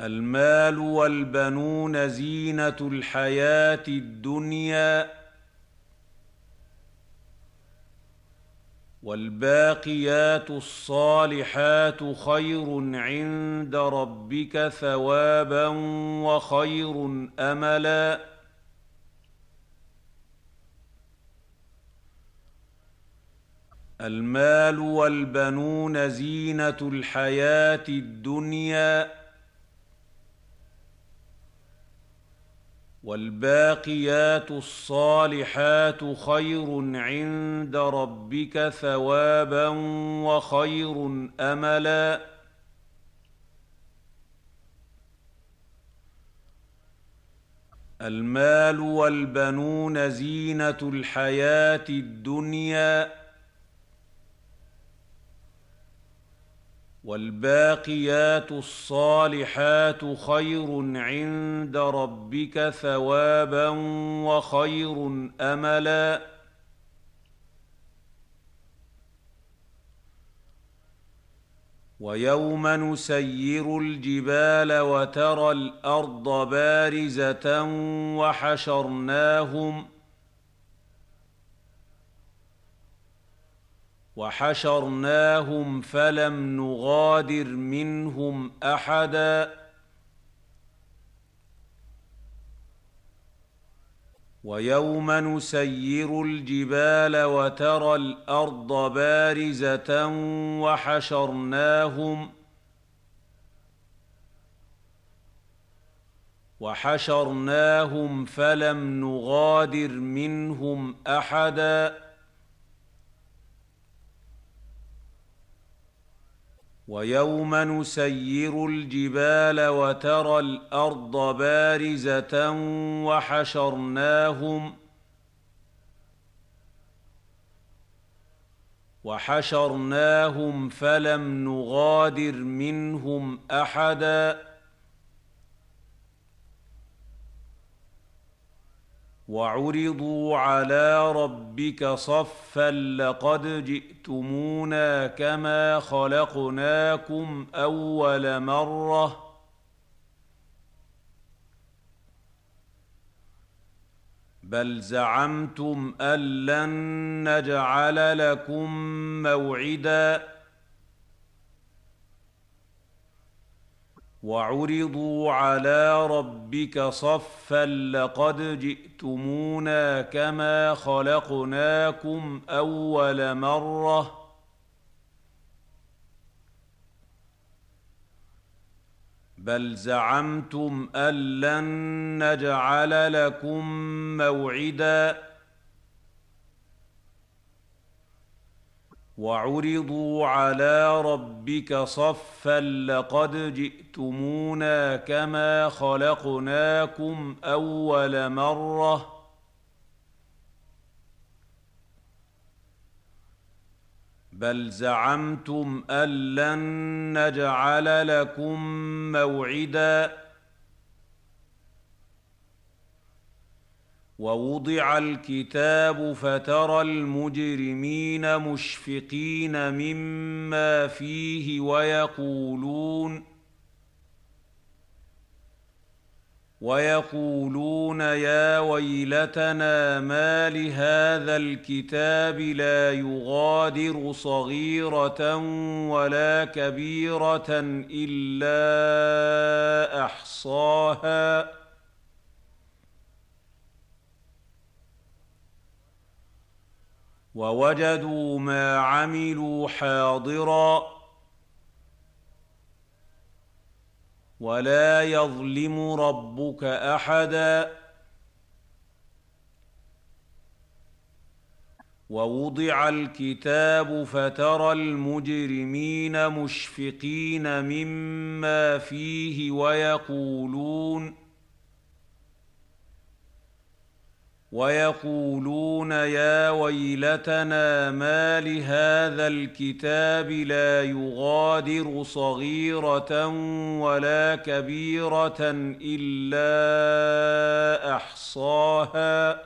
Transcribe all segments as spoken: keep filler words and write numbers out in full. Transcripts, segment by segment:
المال والبنون زينة الحياة الدنيا، والباقيات الصالحات خير عند ربك ثوابا وخير أملا. المال والبنون زينة الحياة الدنيا، والباقيات الصالحات خير عند ربك ثوابا وخير أملا. المال والبنون زينة الحياة الدنيا، والباقيات الصالحات خير عند ربك ثوابا وخير أملا. ويوم نسير الجبال وترى الأرض بارزة وحشرناهم وحشرناهم فلم نغادر منهم أحدا. ويوم نسير الجبال وترى الأرض بارزة وحشرناهم وحشرناهم فلم نغادر منهم أحدا. ويوم نسير الجبال وترى الأرض بارزة وحشرناهم وحشرناهم فلم نغادر منهم أحدا. وعرضوا على ربك صفا لقد جئتمونا كما خلقناكم أول مرة بل زعمتم أن لن نجعل لكم موعدا. وعرضوا على ربك صفا لقد جئتمونا كما خلقناكم أول مرة بل زعمتم أن لن نجعل لكم موعدا. وعرضوا على ربك صفا لقد جئتمونا كما خلقناكم أول مرة بل زعمتم أن لن نجعل لكم موعدا. ووضع الكتاب فترى المجرمين مشفقين مما فيه ويقولون ويقولون يا ويلتنا ما لهذا الكتاب لا يغادر صغيرة ولا كبيرة إلا أحصاها ووجدوا ما عملوا حاضرا ولا يظلم ربك أحدا. ووضع الكتاب فترى المجرمين مشفقين مما فيه ويقولون ويقولون يا ويلتنا ما لهذا الكتاب لا يغادر صغيرة ولا كبيرة إلا أحصاها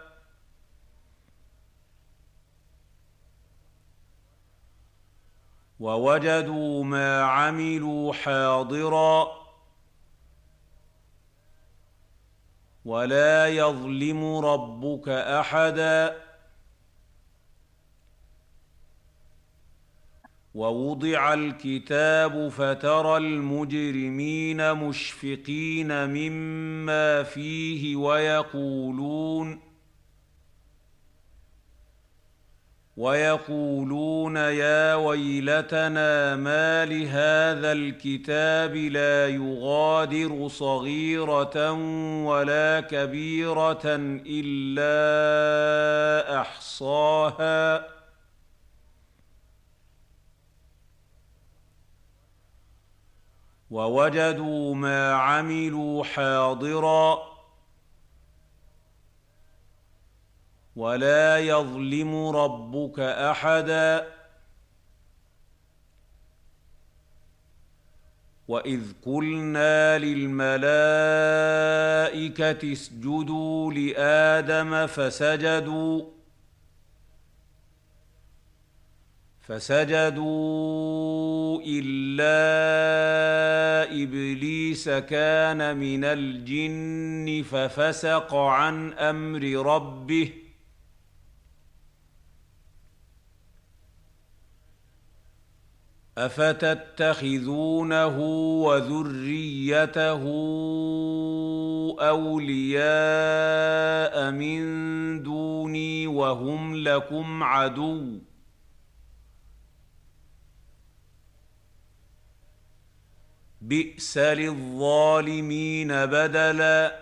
ووجدوا ما عملوا حاضرا ولا يظلم ربك أحدا. ووضع الكتاب فترى المجرمين مشفقين مما فيه ويقولون ويقولون يا ويلتنا ما لهذا الكتاب لا يغادر صغيرة ولا كبيرة إلا أحصاها ووجدوا ما عملوا حاضرا ولا يظلم ربك أحدا. وإذ قلنا للملائكة اسجدوا لآدم فسجدوا فسجدوا إلا إبليس كان من الجن ففسق عن أمر ربه أفتتخذونه وذريته أولياء من دوني وهم لكم عدو بئس للظالمين بدلا.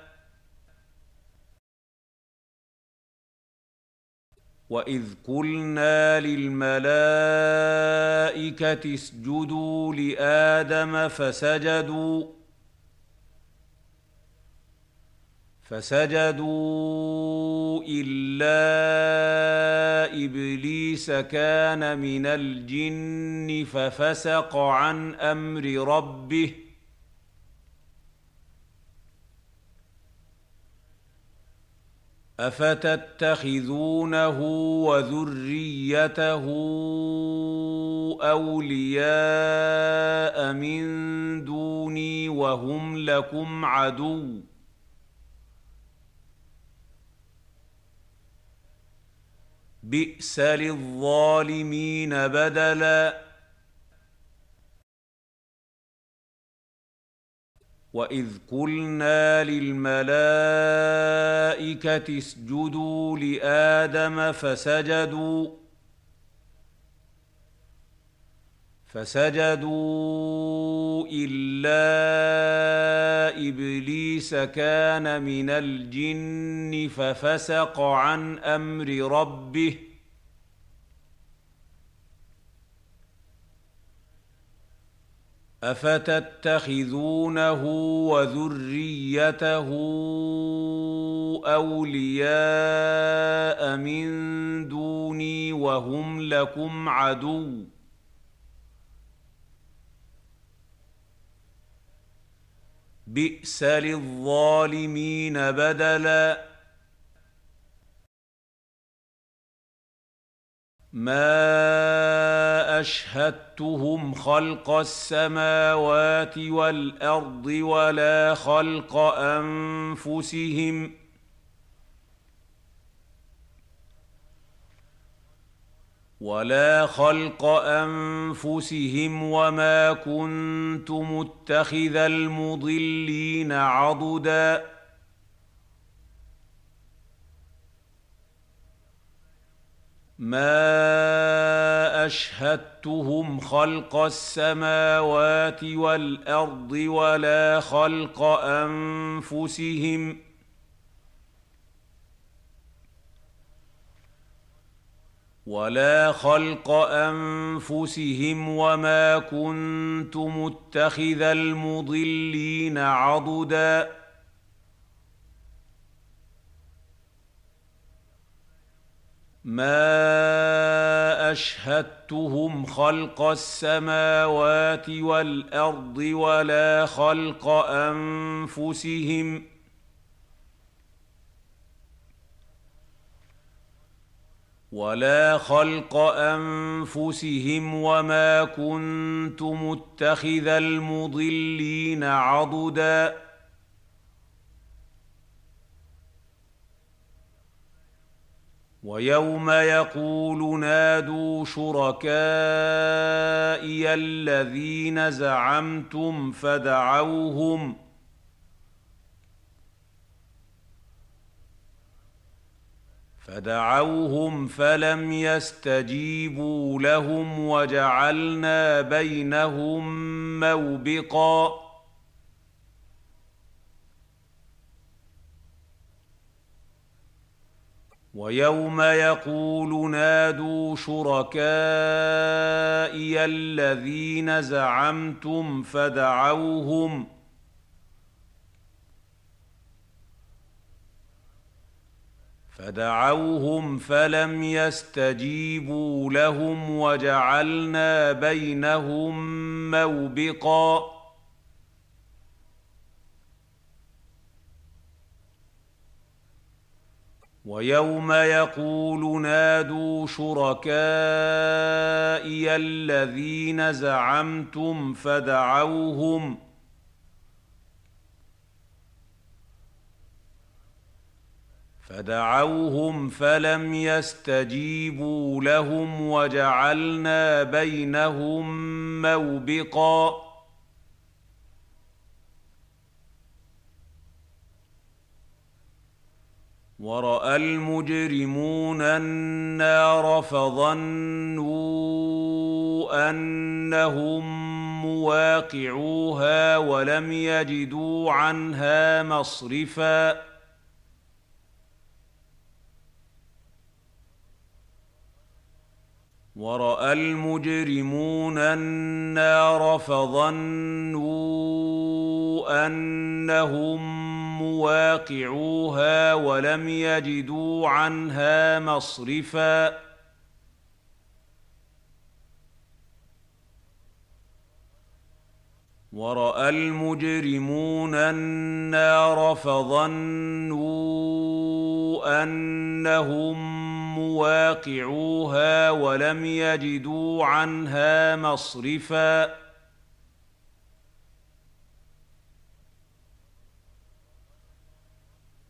وإذ قلنا للملائكة اسجدوا لآدم فسجدوا فسجدوا إلا إبليس كان من الجن ففسق عن أمر ربه أفتتخذونه وذريته أولياء من دوني وهم لكم عدو بئس للظالمين بدلا. وإذ قلنا للملائكة اسجدوا لآدم فسجدوا فسجدوا إلا إبليس كان من الجن ففسق عن أمر ربه أفتتخذونه وذريته أولياء من دوني وهم لكم عدو بئس للظالمين بدلا. ما أشهدتهم خلق السماوات والأرض ولا خلق أنفسهم ولا خلق أنفسهم وما كنت متخذ المضلين عضدا. ما أشهدتهم خلق السماوات والأرض ولا خلق أنفسهم ولا خلق أنفسهم وما كنت متخذ المضلين عضدا. ما أشهدتهم خلق السماوات والأرض ولا خلق أنفسهم ولا خلق أنفسهم وما كنت متخذ المضلين عضدا. ويوم يقول نادوا شركائي الذين زعمتم فدعوهم فدعوهم فلم يستجيبوا لهم وجعلنا بينهم موبقا ويوم يقول نادوا شركائي الذين زعمتم فدعوهم فدعوهم فلم يستجيبوا لهم وجعلنا بينهم موبقا ويوم يقول نادوا شركائي الذين زعمتم فدعوهم فدعوهم فلم يستجيبوا لهم وجعلنا بينهم موبقا ورأى المجرمون النار فظنوا أنهم مواقعوها ولم يجدوا عنها مصرفا ورأى المجرمون النار فظنوا أنهم مواقعوها ولم يجدوا عنها مصرفا ورأى المجرمون النار فظنوا أنهم مواقعوها ولم يجدوا عنها مصرفا